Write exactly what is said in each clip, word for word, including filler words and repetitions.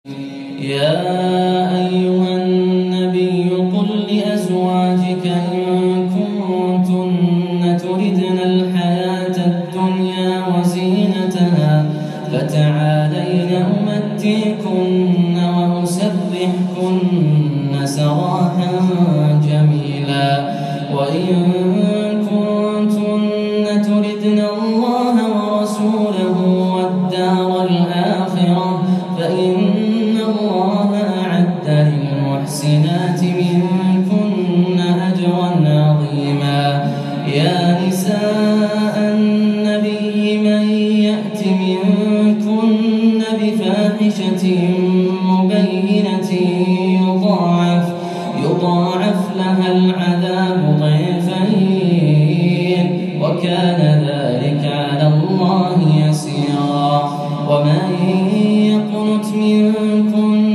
يا أيها النبي قل لأزواجك إن كنتن تردن الحياة الدنيا وزينتها فتعالين أمتعكن وأسرحكن سراحا جميلا وإن كنتن تردن الله ورسوله والدار الآخرة فإن للمحسنات منكن أجرا عظيما. يا نساء النبي من يأت منكن بفاحشة مبينة يضاعف, يضاعف لها العذاب ضعفين وكان ذلك على الله يسيرا. ومن يقنت منكن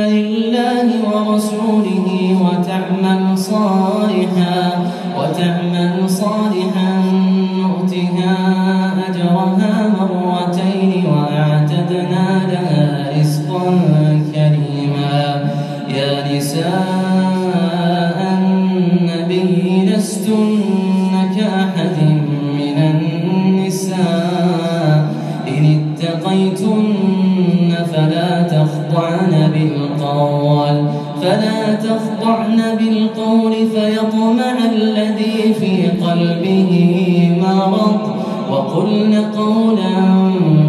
ورسوله وتعمل صالحا وتعمل صالحا نؤتها أجرها مرتين وأعتدنا لها رزقا كريما. يا نساء النبي لستن كأحد من النساء إن اتقيتن فلا تخضعن بالقول فلا تخضعن بالقول فيطمع الذي في قلبه مرض وقلن قولا